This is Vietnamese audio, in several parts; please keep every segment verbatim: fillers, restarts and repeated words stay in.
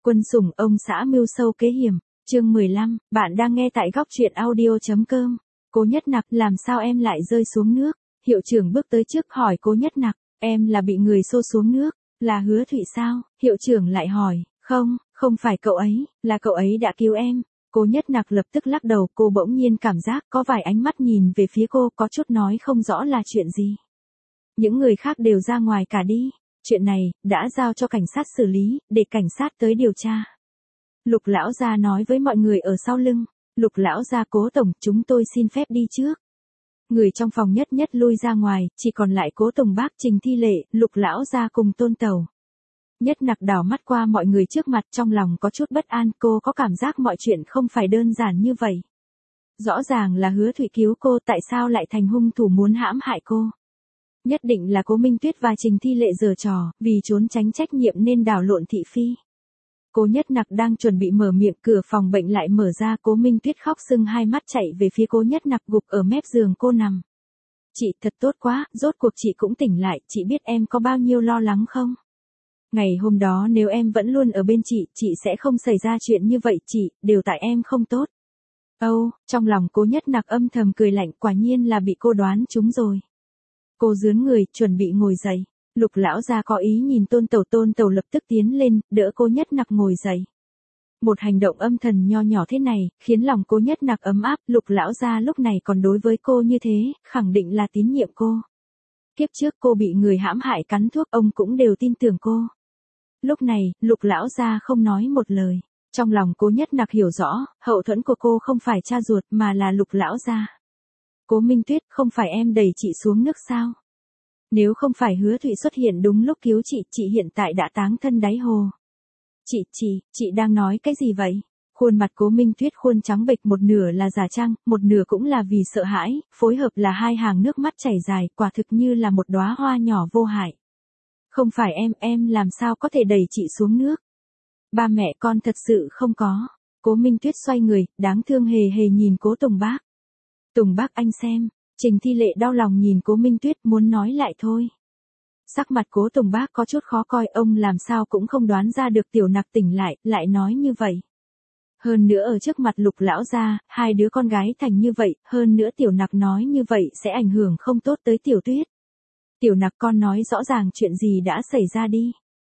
Quân sủng ông xã mưu sâu kế hiểm, chương mười lăm, bạn đang nghe tại góc truyện audio.com. Cố Nhất Nặc, làm sao em lại rơi xuống nước? Hiệu trưởng bước tới trước hỏi Cố Nhất Nặc, em là bị người xô xuống nước, là Hứa Thụy sao? Hiệu trưởng lại hỏi, không, không phải cậu ấy, là cậu ấy đã cứu em. Cố Nhất Nặc lập tức lắc đầu, cô bỗng nhiên cảm giác có vài ánh mắt nhìn về phía cô, có chút nói không rõ là chuyện gì. Những người khác đều ra ngoài cả đi. Chuyện này, đã giao cho cảnh sát xử lý, để cảnh sát tới điều tra. Lục lão gia nói với mọi người ở sau lưng. Lục lão gia, Cố tổng, chúng tôi xin phép đi trước. Người trong phòng nhất nhất lui ra ngoài, chỉ còn lại Cố tổng bác, Trình Thi Lệ, Lục lão gia cùng Tôn Tàu. Nhất Nặc đảo mắt qua mọi người trước mặt, trong lòng có chút bất an, cô có cảm giác mọi chuyện không phải đơn giản như vậy. Rõ ràng là Hứa Thụy cứu cô, tại sao lại thành hung thủ muốn hãm hại cô? Nhất định là Cố Minh Tuyết và Trình Thi Lệ giở trò, vì trốn tránh trách nhiệm nên đảo lộn thị phi. Cố Nhất Nặc đang chuẩn bị mở miệng, cửa phòng bệnh lại mở ra, Cố Minh Tuyết khóc sưng hai mắt chạy về phía Cố Nhất Nặc gục ở mép giường cô nằm. Chị, thật tốt quá, rốt cuộc chị cũng tỉnh lại, chị biết em có bao nhiêu lo lắng không? Ngày hôm đó nếu em vẫn luôn ở bên chị, chị sẽ không xảy ra chuyện như vậy, chị, đều tại em không tốt. Âu, oh, trong lòng Cố Nhất Nặc âm thầm cười lạnh, quả nhiên là bị cô đoán trúng rồi. Cô dướn người, chuẩn bị ngồi dậy. Lục lão gia có ý nhìn Tôn Tàu, Tôn Tàu lập tức tiến lên, đỡ Cố Nhất Nặc ngồi dậy. Một hành động âm thầm nho nhỏ thế này, khiến lòng Cố Nhất Nặc ấm áp, Lục lão gia lúc này còn đối với cô như thế, khẳng định là tín nhiệm cô. Kiếp trước cô bị người hãm hại cắn thuốc, ông cũng đều tin tưởng cô. Lúc này, Lục lão gia không nói một lời. Trong lòng Cố Nhất Nặc hiểu rõ, hậu thuẫn của cô không phải cha ruột mà là Lục lão gia. Cố Minh Tuyết, không phải em đẩy chị xuống nước sao? Nếu không phải Hứa Thụy xuất hiện đúng lúc cứu chị, chị hiện tại đã táng thân đáy hồ. Chị, chị, chị đang nói cái gì vậy? Khuôn mặt Cố Minh Tuyết khuôn trắng bệch, một nửa là giả trang, một nửa cũng là vì sợ hãi, phối hợp là hai hàng nước mắt chảy dài, quả thực như là một đóa hoa nhỏ vô hại. Không phải em, em làm sao có thể đẩy chị xuống nước? Ba mẹ con thật sự không có. Cố Minh Tuyết xoay người, đáng thương hề hề nhìn Cố Tùng Bác. Tùng bác anh xem, Trình Thi Lệ đau lòng nhìn Cố Minh Tuyết muốn nói lại thôi. Sắc mặt Cố Tùng Bác có chút khó coi, ông làm sao cũng không đoán ra được Tiểu Nặc tỉnh lại, lại nói như vậy. Hơn nữa ở trước mặt Lục lão gia, hai đứa con gái thành như vậy, hơn nữa Tiểu Nặc nói như vậy sẽ ảnh hưởng không tốt tới Tiểu Tuyết. Tiểu Nặc, con nói rõ ràng chuyện gì đã xảy ra đi.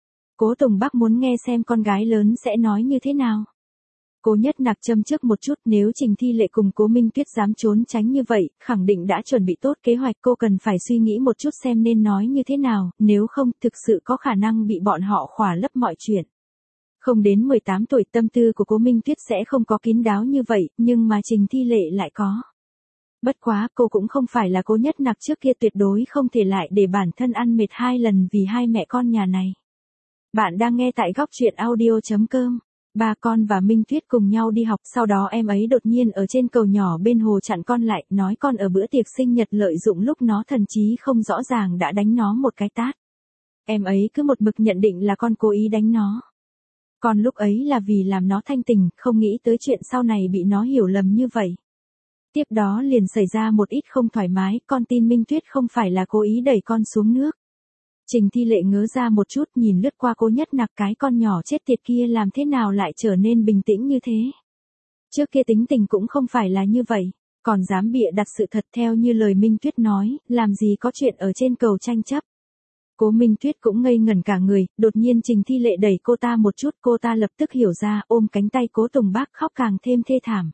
Cố Tùng Bác muốn nghe xem con gái lớn sẽ nói như thế nào. Cố Nhất Nặc châm trước một chút, nếu Trình Thi Lệ cùng Cố Minh Tuyết dám trốn tránh như vậy, khẳng định đã chuẩn bị tốt kế hoạch, cô cần phải suy nghĩ một chút xem nên nói như thế nào, nếu không thực sự có khả năng bị bọn họ khỏa lấp mọi chuyện. Không đến mười tám tuổi, tâm tư của Cố Minh Tuyết sẽ không có kín đáo như vậy, nhưng mà Trình Thi Lệ lại có. Bất quá, cô cũng không phải là Cố Nhất Nặc trước kia, tuyệt đối không thể lại để bản thân ăn mệt hai lần vì hai mẹ con nhà này. Bạn đang nghe tại góc truyện audio.com. Ba con và Minh Tuyết cùng nhau đi học, sau đó em ấy đột nhiên ở trên cầu nhỏ bên hồ chặn con lại, nói con ở bữa tiệc sinh nhật lợi dụng lúc nó thần trí không rõ ràng đã đánh nó một cái tát. Em ấy cứ một mực nhận định là con cố ý đánh nó. Con lúc ấy là vì làm nó thanh tỉnh, không nghĩ tới chuyện sau này bị nó hiểu lầm như vậy. Tiếp đó liền xảy ra một ít không thoải mái, con tin Minh Tuyết không phải là cố ý đẩy con xuống nước. Trình Thi Lệ ngớ ra một chút, nhìn lướt qua Cố Nhất Nặc, cái con nhỏ chết tiệt kia làm thế nào lại trở nên bình tĩnh như thế. Trước kia tính tình cũng không phải là như vậy, còn dám bịa đặt sự thật theo như lời Minh Tuyết nói, làm gì có chuyện ở trên cầu tranh chấp. Cố Minh Tuyết cũng ngây ngẩn cả người, đột nhiên Trình Thi Lệ đẩy cô ta một chút, cô ta lập tức hiểu ra, ôm cánh tay Cố Tùng Bác khóc càng thêm thê thảm.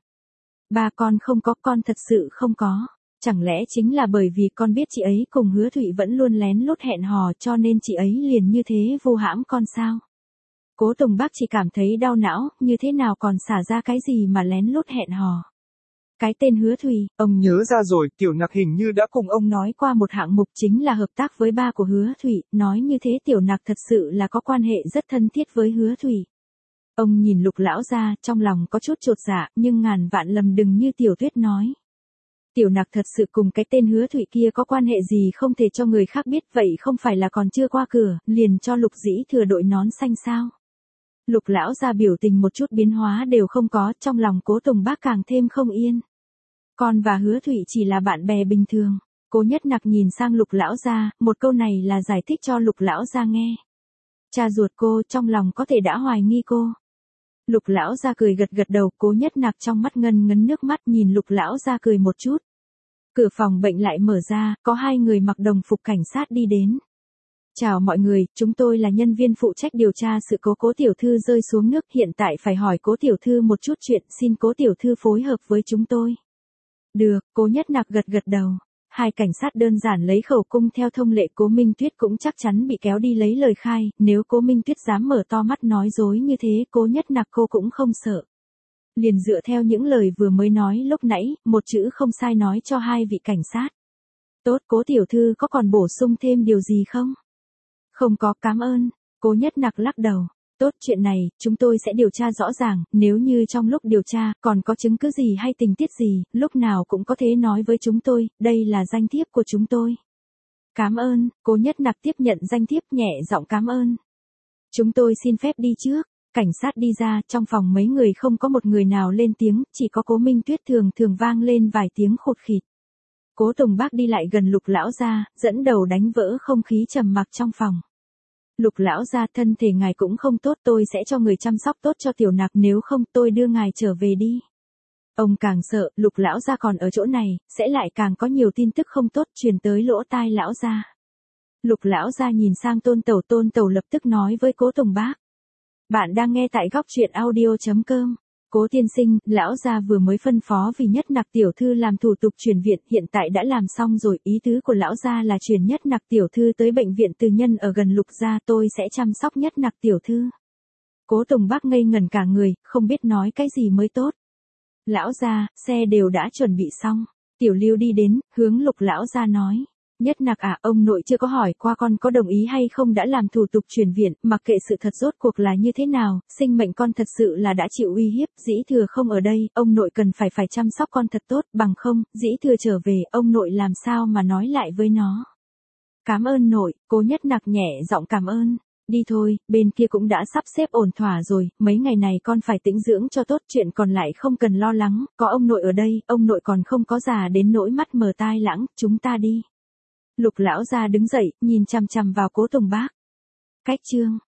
Ba con không có, con thật sự không có. Chẳng lẽ chính là bởi vì con biết chị ấy cùng Hứa Thụy vẫn luôn lén lút hẹn hò cho nên chị ấy liền như thế vu hãm con sao? Cố Tùng Bác chỉ cảm thấy đau não, như thế nào còn xả ra cái gì mà lén lút hẹn hò? Cái tên Hứa Thụy, ông nhớ ra rồi, Tiểu Nặc hình như đã cùng ông nói qua một hạng mục chính là hợp tác với ba của Hứa Thụy, nói như thế Tiểu Nặc thật sự là có quan hệ rất thân thiết với Hứa Thụy. Ông nhìn Lục lão gia, trong lòng có chút chột dạ, nhưng ngàn vạn lầm đừng như Tiểu Tuyết nói. Tiểu Nặc thật sự cùng cái tên Hứa Thụy kia có quan hệ gì không thể cho người khác biết, vậy không phải là còn chưa qua cửa, liền cho Lục Dĩ Thừa đội nón xanh sao? Lục lão gia biểu tình một chút biến hóa đều không có, trong lòng Cố Tùng Bác càng thêm không yên. Con và Hứa Thụy chỉ là bạn bè bình thường. Cố Nhất Nặc nhìn sang Lục lão gia, một câu này là giải thích cho Lục lão gia nghe. Cha ruột cô trong lòng có thể đã hoài nghi cô. Lục lão gia cười gật gật đầu, Cố Nhất Nặc trong mắt ngân ngấn nước mắt nhìn Lục lão gia cười một chút. Cửa phòng bệnh lại mở ra, có hai người mặc đồng phục cảnh sát đi đến. Chào mọi người, chúng tôi là nhân viên phụ trách điều tra sự cố Cố tiểu thư rơi xuống nước, hiện tại phải hỏi Cố tiểu thư một chút chuyện, xin Cố tiểu thư phối hợp với chúng tôi. Được, Cố Nhất Nặc gật gật đầu. Hai cảnh sát đơn giản lấy khẩu cung theo thông lệ, Cố Minh Tuyết cũng chắc chắn bị kéo đi lấy lời khai, nếu Cố Minh Tuyết dám mở to mắt nói dối như thế, Cố Nhất Nặc cô cũng không sợ. Liền dựa theo những lời vừa mới nói lúc nãy, một chữ không sai nói cho hai vị cảnh sát. Tốt, Cố tiểu thư có còn bổ sung thêm điều gì không? Không có, cảm ơn. Cố Nhất Nặc lắc đầu. Tốt, chuyện này, chúng tôi sẽ điều tra rõ ràng, nếu như trong lúc điều tra, còn có chứng cứ gì hay tình tiết gì, lúc nào cũng có thể nói với chúng tôi, đây là danh thiếp của chúng tôi. Cảm ơn, Cố Nhất Nặc tiếp nhận danh thiếp nhẹ giọng cảm ơn. Chúng tôi xin phép đi trước. Cảnh sát đi ra, trong phòng mấy người không có một người nào lên tiếng, chỉ có Cố Minh Tuyết thường thường vang lên vài tiếng khụt khịt. Cố Tùng Bác đi lại gần Lục lão gia, dẫn đầu đánh vỡ không khí trầm mặc trong phòng. Lục lão gia, thân thể ngài cũng không tốt, tôi sẽ cho người chăm sóc tốt cho tiểu Nặc, nếu không tôi đưa ngài trở về đi. Ông càng sợ, Lục lão gia còn ở chỗ này, sẽ lại càng có nhiều tin tức không tốt truyền tới lỗ tai lão gia. Lục lão gia nhìn sang Tôn Tẩu, Tôn Tẩu lập tức nói với Cố Tùng Bác. Bạn đang nghe tại góc truyện audio chấm com. Cố tiên sinh, lão gia vừa mới phân phó vì Nhất Nặc tiểu thư làm thủ tục chuyển viện, hiện tại đã làm xong rồi, ý tứ của lão gia là chuyển Nhất Nặc tiểu thư tới bệnh viện tư nhân ở gần Lục gia, tôi sẽ chăm sóc Nhất Nặc tiểu thư. Cố Tùng Bác ngây ngẩn cả người, không biết nói cái gì mới tốt. Lão gia, xe đều đã chuẩn bị xong. Tiểu Lưu đi đến, hướng Lục lão gia nói. Nhất Nặc à, ông nội chưa có hỏi qua con có đồng ý hay không đã làm thủ tục chuyển viện, mặc kệ sự thật rốt cuộc là như thế nào, sinh mệnh con thật sự là đã chịu uy hiếp, Dĩ Thừa không ở đây, ông nội cần phải phải chăm sóc con thật tốt, bằng không, Dĩ Thừa trở về, ông nội làm sao mà nói lại với nó. Cảm ơn nội, Cố Nhất Nặc nhẹ giọng cảm ơn. Đi thôi, bên kia cũng đã sắp xếp ổn thỏa rồi, mấy ngày này con phải tĩnh dưỡng cho tốt, chuyện còn lại không cần lo lắng, có ông nội ở đây, ông nội còn không có già đến nỗi mắt mờ tai lãng, chúng ta đi. Lục lão gia đứng dậy, nhìn chằm chằm vào Cố Tùng Bác. Cách chương